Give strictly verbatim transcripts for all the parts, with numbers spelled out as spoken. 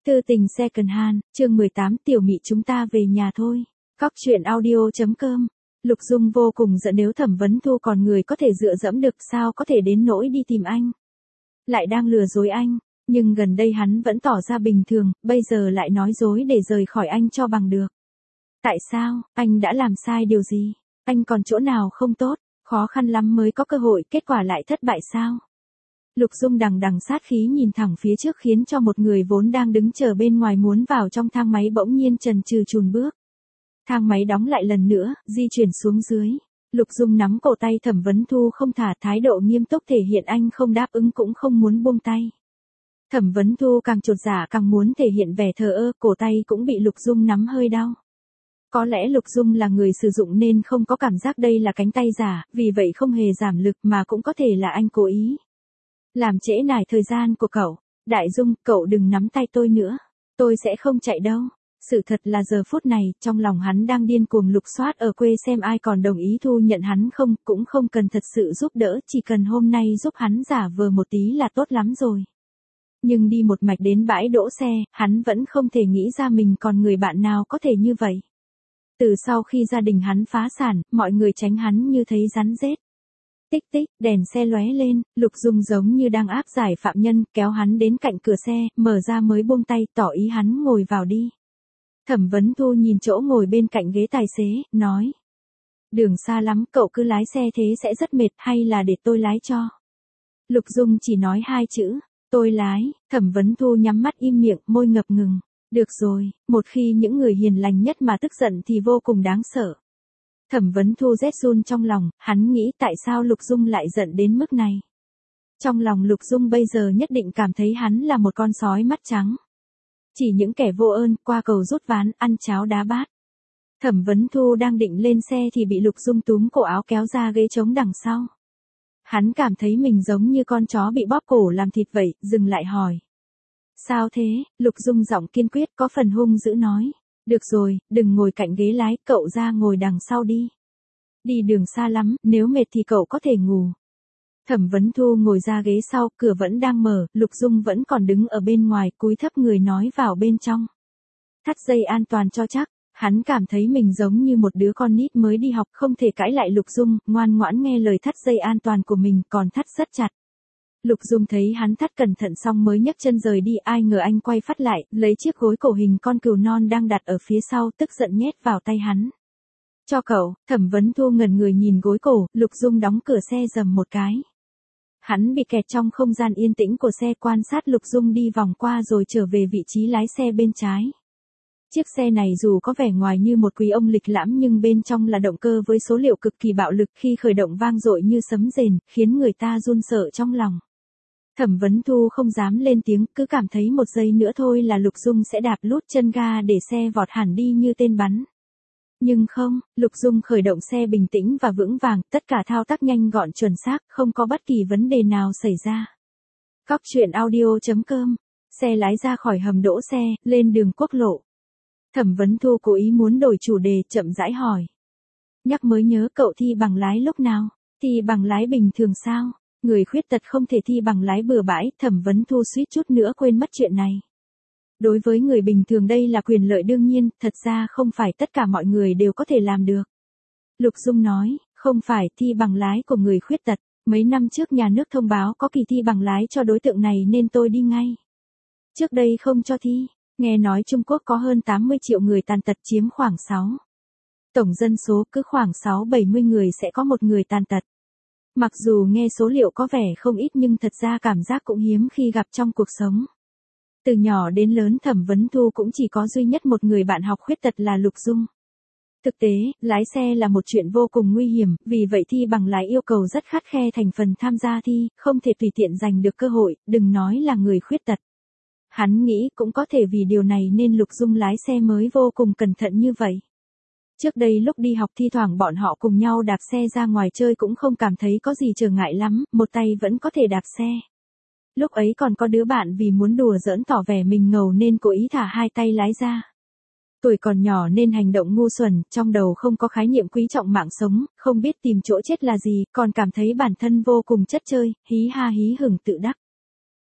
Tư tình second hand, chương mười tám tiểu mị chúng ta về nhà thôi. Cóc truyện audio.com. Lục Dung vô cùng giận, nếu Thẩm Vấn Thu còn người có thể dựa dẫm được, sao có thể đến nỗi đi tìm anh. Lại đang lừa dối anh, nhưng gần đây hắn vẫn tỏ ra bình thường, bây giờ lại nói dối để rời khỏi anh cho bằng được. Tại sao, anh đã làm sai điều gì? Anh còn chỗ nào không tốt, khó khăn lắm mới có cơ hội, kết quả lại thất bại sao? Lục Dung đằng đằng sát khí nhìn thẳng phía trước, khiến cho một người vốn đang đứng chờ bên ngoài muốn vào trong thang máy bỗng nhiên chần chừ chùn bước. Thang máy đóng lại lần nữa, di chuyển xuống dưới. Lục Dung nắm cổ tay Thẩm Vấn Thu không thả, thái độ nghiêm túc thể hiện anh không đáp ứng cũng không muốn buông tay. Thẩm Vấn Thu càng chột dạ càng muốn thể hiện vẻ thờ ơ, cổ tay cũng bị Lục Dung nắm hơi đau. Có lẽ Lục Dung là người sử dụng nên không có cảm giác đây là cánh tay giả, vì vậy không hề giảm lực, mà cũng có thể là anh cố ý. Làm trễ nải thời gian của cậu. Đại Dung, cậu đừng nắm tay tôi nữa. Tôi sẽ không chạy đâu. Sự thật là giờ phút này, trong lòng hắn đang điên cuồng lục soát ở quê xem ai còn đồng ý thu nhận hắn không, cũng không cần thật sự giúp đỡ, chỉ cần hôm nay giúp hắn giả vờ một tí là tốt lắm rồi. Nhưng đi một mạch đến bãi đỗ xe, hắn vẫn không thể nghĩ ra mình còn người bạn nào có thể như vậy. Từ sau khi gia đình hắn phá sản, mọi người tránh hắn như thấy rắn rết. Tích tích, đèn xe lóe lên, Lục Dung giống như đang áp giải phạm nhân, kéo hắn đến cạnh cửa xe, mở ra mới buông tay, tỏ ý hắn ngồi vào đi. Thẩm Vấn Thu nhìn chỗ ngồi bên cạnh ghế tài xế, nói. Đường xa lắm, cậu cứ lái xe thế sẽ rất mệt, hay là để tôi lái cho? Lục Dung chỉ nói hai chữ, tôi lái. Thẩm Vấn Thu nhắm mắt im miệng, môi ngập ngừng. Được rồi, một khi những người hiền lành nhất mà tức giận thì vô cùng đáng sợ. Thẩm Vấn Thu rét run trong lòng, hắn nghĩ tại sao Lục Dung lại giận đến mức này. Trong lòng Lục Dung bây giờ nhất định cảm thấy hắn là một con sói mắt trắng. Chỉ những kẻ vô ơn, qua cầu rút ván, ăn cháo đá bát. Thẩm Vấn Thu đang định lên xe thì bị Lục Dung túm cổ áo kéo ra ghế trống đằng sau. Hắn cảm thấy mình giống như con chó bị bóp cổ làm thịt vậy, dừng lại hỏi. Sao thế? Lục Dung giọng kiên quyết, có phần hung dữ nói. Được rồi, đừng ngồi cạnh ghế lái, cậu ra ngồi đằng sau đi. Đi đường xa lắm, nếu mệt thì cậu có thể ngủ. Thẩm Vấn Thu ngồi ra ghế sau, cửa vẫn đang mở, Lục Dung vẫn còn đứng ở bên ngoài, cúi thấp người nói vào bên trong. Thắt dây an toàn cho chắc, hắn cảm thấy mình giống như một đứa con nít mới đi học, không thể cãi lại Lục Dung, ngoan ngoãn nghe lời thắt dây an toàn của mình, còn thắt rất chặt. Lục Dung thấy hắn thắt cẩn thận xong mới nhấc chân rời đi, ai ngờ anh quay phát lại, lấy chiếc gối cổ hình con cừu non đang đặt ở phía sau, tức giận nhét vào tay hắn. Cho cậu. Thẩm Vấn Thu ngẩn người nhìn gối cổ, Lục Dung đóng cửa xe rầm một cái. Hắn bị kẹt trong không gian yên tĩnh của xe, quan sát Lục Dung đi vòng qua rồi trở về vị trí lái xe bên trái. Chiếc xe này dù có vẻ ngoài như một quý ông lịch lãm nhưng bên trong là động cơ với số liệu cực kỳ bạo lực, khi khởi động vang dội như sấm rền, khiến người ta run sợ trong lòng. Thẩm Vấn Thu không dám lên tiếng, cứ cảm thấy một giây nữa thôi là Lục Dung sẽ đạp lút chân ga để xe vọt hẳn đi như tên bắn. Nhưng không, Lục Dung khởi động xe bình tĩnh và vững vàng, tất cả thao tác nhanh gọn chuẩn xác, không có bất kỳ vấn đề nào xảy ra. Cóc truyện audio.com. Xe lái ra khỏi hầm đỗ xe, lên đường quốc lộ. Thẩm Vấn Thu cố ý muốn đổi chủ đề, chậm rãi hỏi. Nhắc mới nhớ, cậu thi bằng lái lúc nào? Thi bằng lái bình thường sao? Người khuyết tật không thể thi bằng lái bừa bãi, Thẩm Vấn Thu suýt chút nữa quên mất chuyện này. Đối với người bình thường đây là quyền lợi đương nhiên, thật ra không phải tất cả mọi người đều có thể làm được. Lục Dung nói, không phải thi bằng lái của người khuyết tật, mấy năm trước nhà nước thông báo có kỳ thi bằng lái cho đối tượng này nên tôi đi ngay. Trước đây không cho thi, nghe nói Trung Quốc có hơn tám mươi triệu người tàn tật chiếm khoảng sáu. Tổng dân số cứ khoảng sáu bảy mươi người sẽ có một người tàn tật. Mặc dù nghe số liệu có vẻ không ít nhưng thật ra cảm giác cũng hiếm khi gặp trong cuộc sống. Từ nhỏ đến lớn Thẩm Vấn Thu cũng chỉ có duy nhất một người bạn học khuyết tật là Lục Dung. Thực tế, lái xe là một chuyện vô cùng nguy hiểm, vì vậy thi bằng lái yêu cầu rất khắt khe thành phần tham gia thi, không thể tùy tiện giành được cơ hội, đừng nói là người khuyết tật. Hắn nghĩ cũng có thể vì điều này nên Lục Dung lái xe mới vô cùng cẩn thận như vậy. Trước đây lúc đi học thi thoảng bọn họ cùng nhau đạp xe ra ngoài chơi cũng không cảm thấy có gì trở ngại lắm, một tay vẫn có thể đạp xe. Lúc ấy còn có đứa bạn vì muốn đùa giỡn tỏ vẻ mình ngầu nên cố ý thả hai tay lái ra. Tuổi còn nhỏ nên hành động ngu xuẩn, trong đầu không có khái niệm quý trọng mạng sống, không biết tìm chỗ chết là gì, còn cảm thấy bản thân vô cùng chất chơi, hí ha hí hửng tự đắc.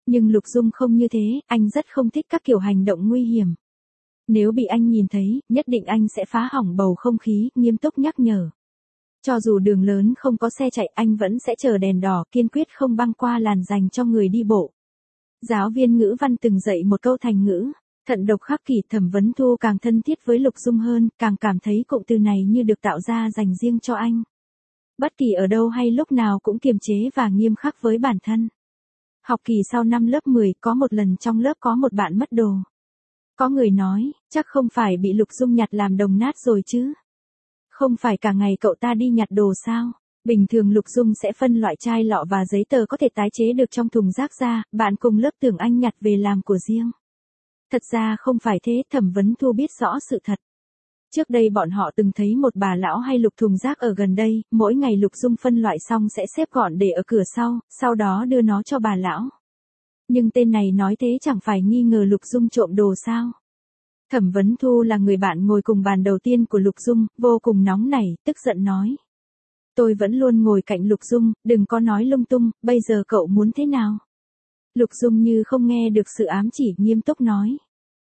Nhưng Lục Dung không như thế, anh rất không thích các kiểu hành động nguy hiểm. Nếu bị anh nhìn thấy, nhất định anh sẽ phá hỏng bầu không khí, nghiêm túc nhắc nhở. Cho dù đường lớn không có xe chạy, anh vẫn sẽ chờ đèn đỏ, kiên quyết không băng qua làn dành cho người đi bộ. Giáo viên ngữ văn từng dạy một câu thành ngữ, thận độc khắc kỷ. Thẩm Vấn Thu càng thân thiết với Lục Dung hơn, càng cảm thấy cụm từ này như được tạo ra dành riêng cho anh. Bất kỳ ở đâu hay lúc nào cũng kiềm chế và nghiêm khắc với bản thân. Học kỳ sau năm lớp mười, có một lần trong lớp có một bạn mất đồ. Có người nói, chắc không phải bị Lục Dung nhặt làm đồng nát rồi chứ. Không phải cả ngày cậu ta đi nhặt đồ sao? Bình thường Lục Dung sẽ phân loại chai lọ và giấy tờ có thể tái chế được trong thùng rác ra, bạn cùng lớp tưởng anh nhặt về làm của riêng. Thật ra không phải thế, Thẩm Vấn Thu biết rõ sự thật. Trước đây bọn họ từng thấy một bà lão hay lục thùng rác ở gần đây, mỗi ngày Lục Dung phân loại xong sẽ xếp gọn để ở cửa sau, sau đó đưa nó cho bà lão. Nhưng tên này nói thế chẳng phải nghi ngờ Lục Dung trộm đồ sao? Thẩm Vấn Thu là người bạn ngồi cùng bàn đầu tiên của Lục Dung, vô cùng nóng nảy, tức giận nói. Tôi vẫn luôn ngồi cạnh Lục Dung, đừng có nói lung tung, bây giờ cậu muốn thế nào? Lục Dung như không nghe được sự ám chỉ, nghiêm túc nói.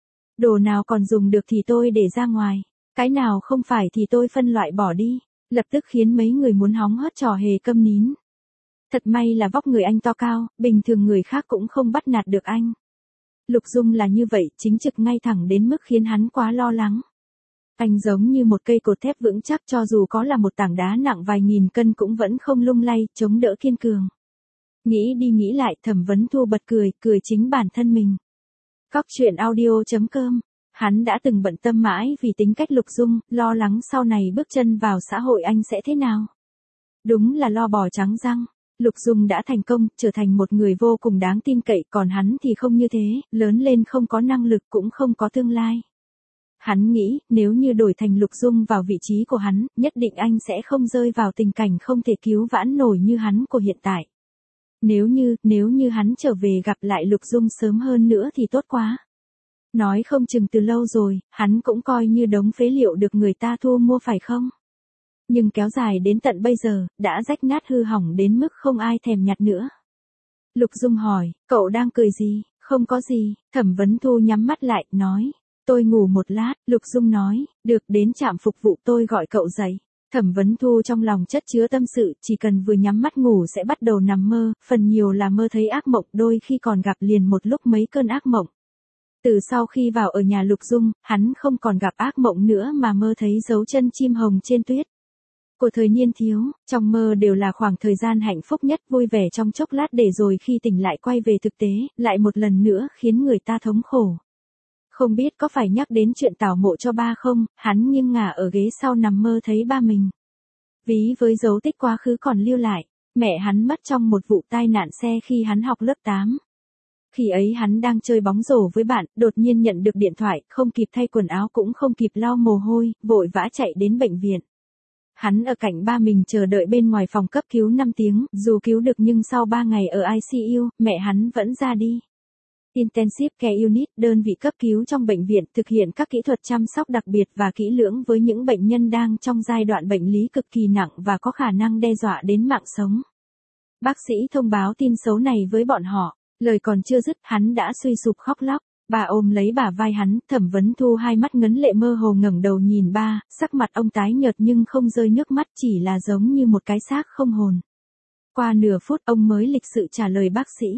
Đồ nào còn dùng được thì tôi để ra ngoài, cái nào không phải thì tôi phân loại bỏ đi, lập tức khiến mấy người muốn hóng hớt trò hề câm nín. Thật may là vóc người anh to cao, bình thường người khác cũng không bắt nạt được anh. Lục Dung là như vậy, chính trực ngay thẳng đến mức khiến hắn quá lo lắng. Anh giống như một cây cột thép vững chắc, cho dù có là một tảng đá nặng vài nghìn cân cũng vẫn không lung lay, chống đỡ kiên cường. Nghĩ đi nghĩ lại, Thẩm Vấn Thu bật cười, cười chính bản thân mình. Cóc truyện audio chấm com. Hắn đã từng bận tâm mãi vì tính cách Lục Dung, lo lắng sau này bước chân vào xã hội anh sẽ thế nào. Đúng là lo bò trắng răng. Lục Dung đã thành công, trở thành một người vô cùng đáng tin cậy, còn hắn thì không như thế, lớn lên không có năng lực cũng không có tương lai. Hắn nghĩ, nếu như đổi thành Lục Dung vào vị trí của hắn, nhất định anh sẽ không rơi vào tình cảnh không thể cứu vãn nổi như hắn của hiện tại. Nếu như, nếu như hắn trở về gặp lại Lục Dung sớm hơn nữa thì tốt quá. Nói không chừng từ lâu rồi, hắn cũng coi như đống phế liệu được người ta thu mua phải không? Nhưng kéo dài đến tận bây giờ, đã rách nát hư hỏng đến mức không ai thèm nhặt nữa. Lục Dung hỏi, cậu đang cười gì? Không có gì. Thẩm Vấn Thu nhắm mắt lại, nói. Tôi ngủ một lát. Lục Dung nói, được, đến trạm phục vụ tôi gọi cậu dậy. Thẩm Vấn Thu trong lòng chất chứa tâm sự, chỉ cần vừa nhắm mắt ngủ sẽ bắt đầu nằm mơ, phần nhiều là mơ thấy ác mộng, đôi khi còn gặp liền một lúc mấy cơn ác mộng. Từ sau khi vào ở nhà Lục Dung, hắn không còn gặp ác mộng nữa mà mơ thấy dấu chân chim hồng trên tuyết. Của thời niên thiếu, trong mơ đều là khoảng thời gian hạnh phúc nhất, vui vẻ trong chốc lát để rồi khi tỉnh lại quay về thực tế, lại một lần nữa khiến người ta thống khổ. Không biết có phải nhắc đến chuyện tảo mộ cho ba không, hắn nghiêng ngả ở ghế sau nằm mơ thấy ba mình. Ví với dấu tích quá khứ còn lưu lại, mẹ hắn mất trong một vụ tai nạn xe khi hắn học lớp tám. Khi ấy hắn đang chơi bóng rổ với bạn, đột nhiên nhận được điện thoại, không kịp thay quần áo cũng không kịp lau mồ hôi, vội vã chạy đến bệnh viện. Hắn ở cạnh ba mình chờ đợi bên ngoài phòng cấp cứu năm tiếng, dù cứu được nhưng sau ba ngày ở i xê u, mẹ hắn vẫn ra đi. Intensive Care Unit, đơn vị cấp cứu trong bệnh viện, thực hiện các kỹ thuật chăm sóc đặc biệt và kỹ lưỡng với những bệnh nhân đang trong giai đoạn bệnh lý cực kỳ nặng và có khả năng đe dọa đến mạng sống. Bác sĩ thông báo tin xấu này với bọn họ, lời còn chưa dứt, hắn đã suy sụp khóc lóc. Bà ôm lấy bả vai hắn, Thẩm Vấn Thu hai mắt ngấn lệ mơ hồ ngẩng đầu nhìn ba, sắc mặt ông tái nhợt nhưng không rơi nước mắt, chỉ là giống như một cái xác không hồn. Qua nửa phút ông mới lịch sự trả lời bác sĩ.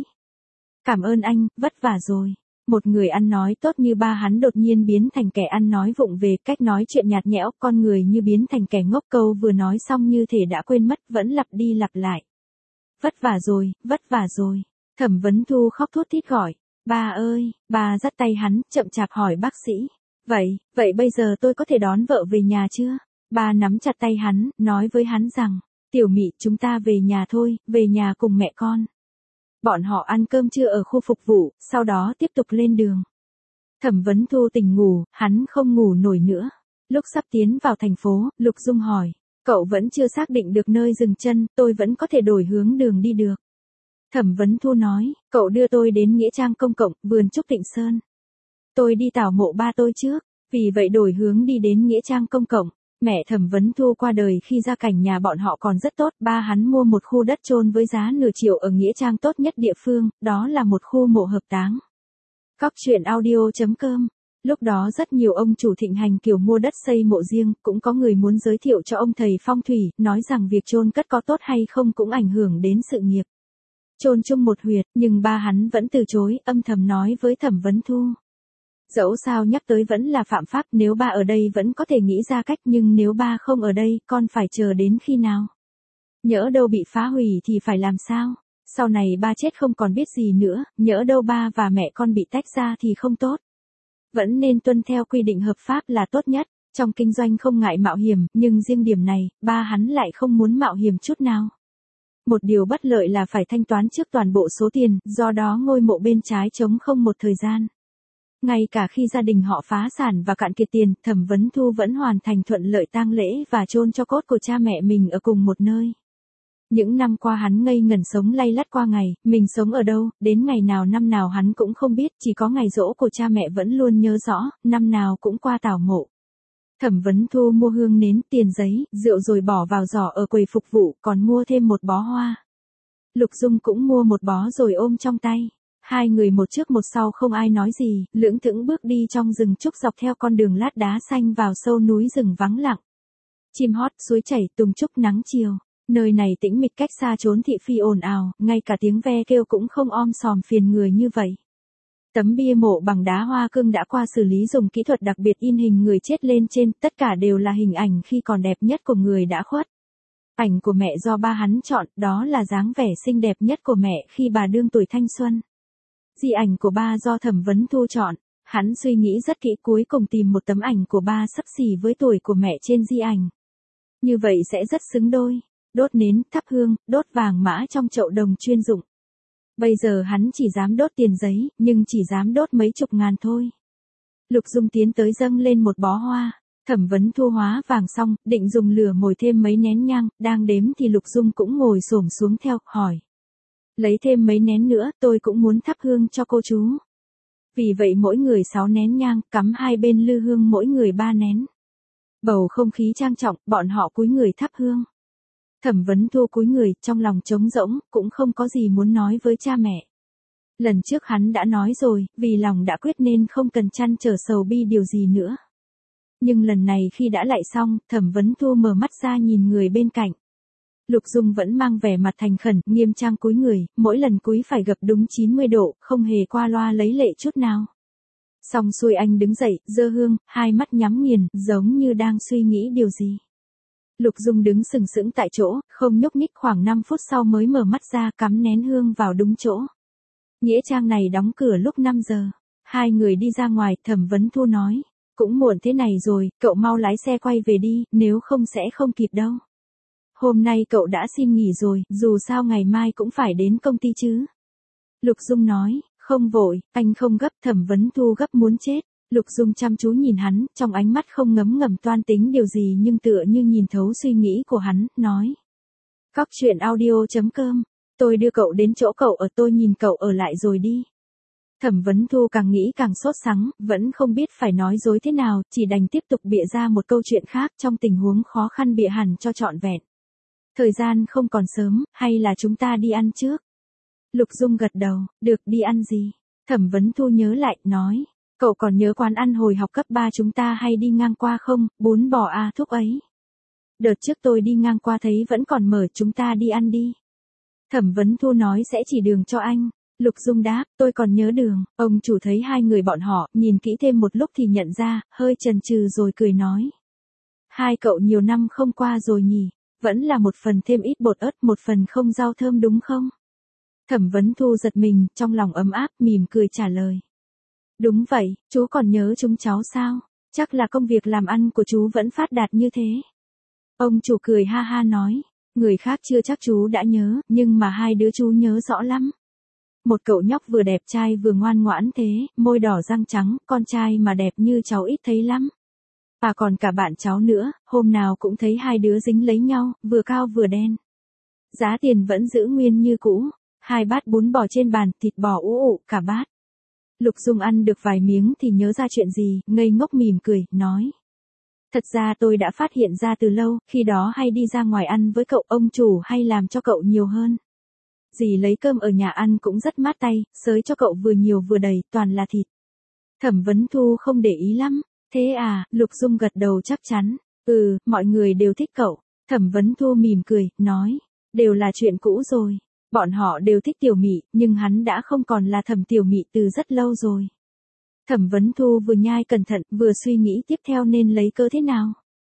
Cảm ơn anh, vất vả rồi. Một người ăn nói tốt như ba hắn đột nhiên biến thành kẻ ăn nói vụng về, cách nói chuyện nhạt nhẽo, con người như biến thành kẻ ngốc, câu vừa nói xong như thể đã quên mất, vẫn lặp đi lặp lại. Vất vả rồi, vất vả rồi. Thẩm Vấn Thu khóc thút thít gọi. Ba ơi, ba dắt tay hắn, chậm chạp hỏi bác sĩ. Vậy, vậy bây giờ tôi có thể đón vợ về nhà chưa? Ba nắm chặt tay hắn, nói với hắn rằng, Tiểu Mị, chúng ta về nhà thôi, về nhà cùng mẹ con. Bọn họ ăn cơm trưa ở khu phục vụ, sau đó tiếp tục lên đường. Thẩm Vấn Thu tỉnh ngủ, hắn không ngủ nổi nữa. Lúc sắp tiến vào thành phố, Lục Dung hỏi, cậu vẫn chưa xác định được nơi dừng chân, tôi vẫn có thể đổi hướng đường đi được. Thẩm Vấn Thu nói, cậu đưa tôi đến nghĩa trang công cộng, vườn Trúc Tịnh Sơn. Tôi đi tảo mộ ba tôi trước, vì vậy đổi hướng đi đến nghĩa trang công cộng. Mẹ Thẩm Vấn Thu qua đời khi gia cảnh nhà bọn họ còn rất tốt, ba hắn mua một khu đất chôn với giá nửa triệu ở nghĩa trang tốt nhất địa phương, đó là một khu mộ hợp táng. Cóc truyện audio chấm com. Lúc đó rất nhiều ông chủ thịnh hành kiểu mua đất xây mộ riêng, cũng có người muốn giới thiệu cho ông thầy phong thủy, nói rằng việc chôn cất có tốt hay không cũng ảnh hưởng đến sự nghiệp. Chôn chung một huyệt, nhưng ba hắn vẫn từ chối, âm thầm nói với Thẩm Vấn Thu. Dẫu sao nhắc tới vẫn là phạm pháp, nếu ba ở đây vẫn có thể nghĩ ra cách, nhưng nếu ba không ở đây, con phải chờ đến khi nào? Nhỡ đâu bị phá hủy thì phải làm sao? Sau này ba chết không còn biết gì nữa, nhỡ đâu ba và mẹ con bị tách ra thì không tốt. Vẫn nên tuân theo quy định hợp pháp là tốt nhất, trong kinh doanh không ngại mạo hiểm, nhưng riêng điểm này, ba hắn lại không muốn mạo hiểm chút nào. Một điều bất lợi là phải thanh toán trước toàn bộ số tiền, do đó ngôi mộ bên trái trống không một thời gian. Ngay cả khi gia đình họ phá sản và cạn kiệt tiền, Thẩm Vấn Thu vẫn hoàn thành thuận lợi tang lễ và chôn cho cốt của cha mẹ mình ở cùng một nơi. Những năm qua hắn ngây ngẩn sống lay lắt qua ngày, mình sống ở đâu, đến ngày nào năm nào hắn cũng không biết, chỉ có ngày giỗ của cha mẹ vẫn luôn nhớ rõ, năm nào cũng qua tảo mộ. Thẩm Vấn Thu mua hương nến, tiền giấy, rượu rồi bỏ vào giỏ ở quầy phục vụ, còn mua thêm một bó hoa. Lục Dung cũng mua một bó rồi ôm trong tay. Hai người một trước một sau không ai nói gì, lưỡng thững bước đi trong rừng trúc dọc theo con đường lát đá xanh vào sâu núi rừng vắng lặng. Chim hót, suối chảy, tùng trúc nắng chiều. Nơi này tĩnh mịch cách xa chốn thị phi ồn ào, ngay cả tiếng ve kêu cũng không om sòm phiền người như vậy. Tấm bia mộ bằng đá hoa cương đã qua xử lý dùng kỹ thuật đặc biệt in hình người chết lên trên, tất cả đều là hình ảnh khi còn đẹp nhất của người đã khuất. Ảnh của mẹ do ba hắn chọn, đó là dáng vẻ xinh đẹp nhất của mẹ khi bà đương tuổi thanh xuân. Di ảnh của ba do Thẩm Vấn Thu chọn, hắn suy nghĩ rất kỹ cuối cùng tìm một tấm ảnh của ba xấp xỉ với tuổi của mẹ trên di ảnh. Như vậy sẽ rất xứng đôi. Đốt nến, thắp hương, đốt vàng mã trong chậu đồng chuyên dụng. Bây giờ hắn chỉ dám đốt tiền giấy, nhưng chỉ dám đốt mấy chục ngàn thôi. Lục Dung tiến tới dâng lên một bó hoa. Thẩm Vấn Thu hóa vàng xong, định dùng lửa mồi thêm mấy nén nhang, đang đếm thì Lục Dung cũng ngồi xổm xuống theo, hỏi. Lấy thêm mấy nén nữa, tôi cũng muốn thắp hương cho cô chú. Vì vậy mỗi người sáu nén nhang, cắm hai bên lư hương mỗi người ba nén. Bầu không khí trang trọng, bọn họ cúi người thắp hương. Thẩm Vấn Thu cúi người, trong lòng trống rỗng, cũng không có gì muốn nói với cha mẹ. Lần trước hắn đã nói rồi, vì lòng đã quyết nên không cần trăn trở sầu bi điều gì nữa. Nhưng lần này khi đã lại xong, Thẩm Vấn Thu mở mắt ra nhìn người bên cạnh. Lục Dung vẫn mang vẻ mặt thành khẩn, nghiêm trang cúi người, mỗi lần cúi phải gập đúng chín mươi độ, không hề qua loa lấy lệ chút nào. Xong xuôi anh đứng dậy, giơ hương, hai mắt nhắm nghiền, giống như đang suy nghĩ điều gì. Lục Dung đứng sừng sững tại chỗ, không nhúc nhích khoảng năm phút sau mới mở mắt ra cắm nén hương vào đúng chỗ. Nghĩa trang này đóng cửa lúc năm giờ. Hai người đi ra ngoài, Thẩm Vấn Thu nói. Cũng muộn thế này rồi, cậu mau lái xe quay về đi, nếu không sẽ không kịp đâu. Hôm nay cậu đã xin nghỉ rồi, dù sao ngày mai cũng phải đến công ty chứ. Lục Dung nói, không vội, anh không gấp. Thẩm Vấn Thu gấp muốn chết. Lục Dung chăm chú nhìn hắn, trong ánh mắt không ngấm ngầm toan tính điều gì nhưng tựa như nhìn thấu suy nghĩ của hắn, nói. Cóc truyện audio chấm com, tôi đưa cậu đến chỗ cậu ở, tôi nhìn cậu ở lại rồi đi. Thẩm Vấn Thu càng nghĩ càng sốt sắng, vẫn không biết phải nói dối thế nào, chỉ đành tiếp tục bịa ra một câu chuyện khác trong tình huống khó khăn bịa hẳn cho trọn vẹn. Thời gian không còn sớm, hay là chúng ta đi ăn trước? Lục Dung gật đầu, được, đi ăn gì? Thẩm Vấn Thu nhớ lại, nói. Cậu còn nhớ quán ăn hồi học cấp ba chúng ta hay đi ngang qua không, bún bò a thúc ấy. Đợt trước tôi đi ngang qua thấy vẫn còn mở, chúng ta đi ăn đi. Thẩm Vấn Thu nói sẽ chỉ đường cho anh. Lục Dung đáp, tôi còn nhớ đường. Ông chủ thấy hai người bọn họ, nhìn kỹ thêm một lúc thì nhận ra, hơi chần chừ rồi cười nói. Hai cậu nhiều năm không qua rồi nhỉ, vẫn là một phần thêm ít bột ớt, một phần không rau thơm đúng không? Thẩm Vấn Thu giật mình, trong lòng ấm áp, mỉm cười trả lời. Đúng vậy, chú còn nhớ chúng cháu sao? Chắc là công việc làm ăn của chú vẫn phát đạt như thế. Ông chủ cười ha ha nói, người khác chưa chắc chú đã nhớ, nhưng mà hai đứa chú nhớ rõ lắm. Một cậu nhóc vừa đẹp trai vừa ngoan ngoãn thế, môi đỏ răng trắng, con trai mà đẹp như cháu ít thấy lắm. Và còn cả bạn cháu nữa, hôm nào cũng thấy hai đứa dính lấy nhau, vừa cao vừa đen. Giá tiền vẫn giữ nguyên như cũ, hai bát bún bò trên bàn, thịt bò ú ụ cả bát. Lục Dung ăn được vài miếng thì nhớ ra chuyện gì, ngây ngốc mỉm cười, nói. Thật ra tôi đã phát hiện ra từ lâu, khi đó hay đi ra ngoài ăn với cậu, ông chủ hay làm cho cậu nhiều hơn. Dì lấy cơm ở nhà ăn cũng rất mát tay, xới cho cậu vừa nhiều vừa đầy, toàn là thịt. Thẩm Vấn Thu không để ý lắm. Thế à, Lục Dung gật đầu chắc chắn. Ừ, mọi người đều thích cậu. Thẩm Vấn Thu mỉm cười, nói. Đều là chuyện cũ rồi. Bọn họ đều thích Tiểu Mị, nhưng hắn đã không còn là Thẩm Tiểu Mị từ rất lâu rồi. Thẩm Vấn Thu vừa nhai cẩn thận, vừa suy nghĩ tiếp theo nên lấy cớ thế nào.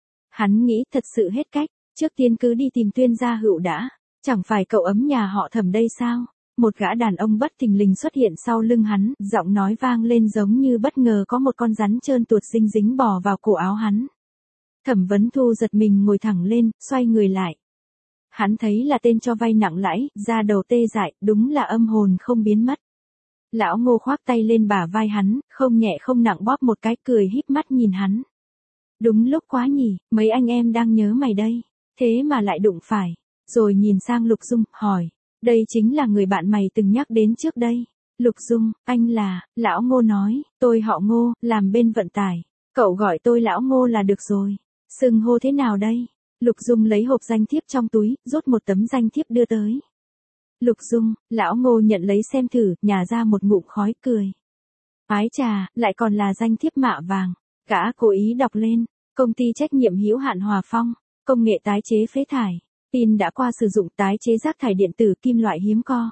Hắn nghĩ thật sự hết cách, trước tiên cứ đi tìm Tuyên Gia Hữu đã. Chẳng phải cậu ấm nhà họ Thẩm đây sao? Một gã đàn ông bất thình lình xuất hiện sau lưng hắn, giọng nói vang lên giống như bất ngờ có một con rắn trơn tuột dính dính bò vào cổ áo hắn. Thẩm Vấn Thu giật mình ngồi thẳng lên, xoay người lại. Hắn thấy là tên cho vay nặng lãi, da đầu tê dại, đúng là âm hồn không biến mất. Lão Ngô khoác tay lên bả vai hắn, không nhẹ không nặng bóp một cái, cười híp mắt nhìn hắn. Đúng lúc quá nhỉ, mấy anh em đang nhớ mày đây, thế mà lại đụng phải. Rồi nhìn sang Lục Dung, hỏi, đây chính là người bạn mày từng nhắc đến trước đây. Lục Dung, anh là, Lão Ngô nói, tôi họ Ngô, làm bên vận tải, cậu gọi tôi Lão Ngô là được rồi. Xưng hô thế nào đây? Lục Dung lấy hộp danh thiếp trong túi, rút một tấm danh thiếp đưa tới. Lục Dung, Lão Ngô nhận lấy xem thử, nhả ra một ngụm khói cười. Ái trà, lại còn là danh thiếp mạ vàng. Gã cố ý đọc lên, công ty trách nhiệm hữu hạn Hòa Phong, công nghệ tái chế phế thải. Pin đã qua sử dụng, tái chế rác thải điện tử, kim loại hiếm co.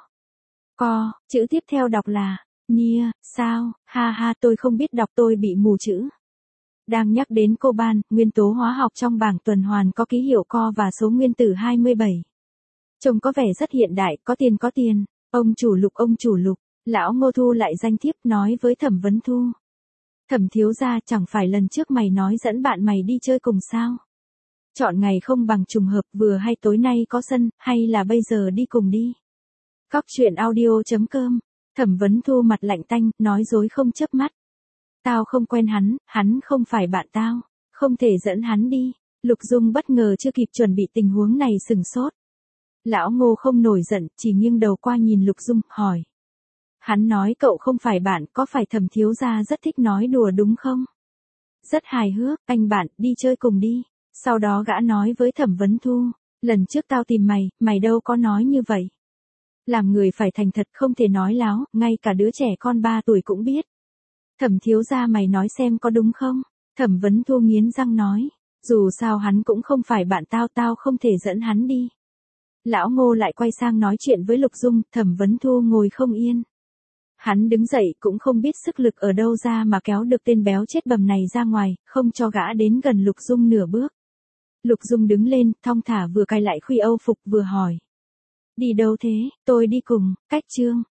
Co, chữ tiếp theo đọc là, nia, sao, ha ha, tôi không biết đọc, tôi bị mù chữ. Đang nhắc đến coban, nguyên tố hóa học trong bảng tuần hoàn có ký hiệu co và số nguyên tử hai mươi bảy. Trông có vẻ rất hiện đại, có tiền có tiền. Ông chủ Lục, ông chủ Lục. Lão Ngô thu lại danh thiếp, nói với Thẩm Vấn Thu. Thẩm thiếu gia, chẳng phải lần trước mày nói dẫn bạn mày đi chơi cùng sao? Chọn ngày không bằng trùng hợp, vừa hay tối nay có sân, hay là bây giờ đi cùng đi. Cóc truyện audio chấm com. Thẩm Vấn Thu mặt lạnh tanh, nói dối không chớp mắt. Tao không quen hắn, hắn không phải bạn tao, không thể dẫn hắn đi. Lục Dung bất ngờ chưa kịp chuẩn bị tình huống này sừng sốt. Lão Ngô không nổi giận, chỉ nghiêng đầu qua nhìn Lục Dung, hỏi. Hắn nói cậu không phải bạn, có phải Thẩm thiếu gia rất thích nói đùa đúng không? Rất hài hước, anh bạn, đi chơi cùng đi. Sau đó gã nói với Thẩm Vấn Thu, lần trước tao tìm mày, mày đâu có nói như vậy. Làm người phải thành thật, không thể nói láo, ngay cả đứa trẻ con ba tuổi cũng biết. Thẩm thiếu gia, mày nói xem có đúng không? Thẩm Vấn Thu nghiến răng nói, dù sao hắn cũng không phải bạn tao, tao không thể dẫn hắn đi. Lão Ngô lại quay sang nói chuyện với Lục Dung, Thẩm Vấn Thu ngồi không yên. Hắn đứng dậy cũng không biết sức lực ở đâu ra mà kéo được tên béo chết bầm này ra ngoài, không cho gã đến gần Lục Dung nửa bước. Lục Dung đứng lên, thong thả vừa cài lại khuy âu phục vừa hỏi. Đi đâu thế? Tôi đi cùng, cách Trương.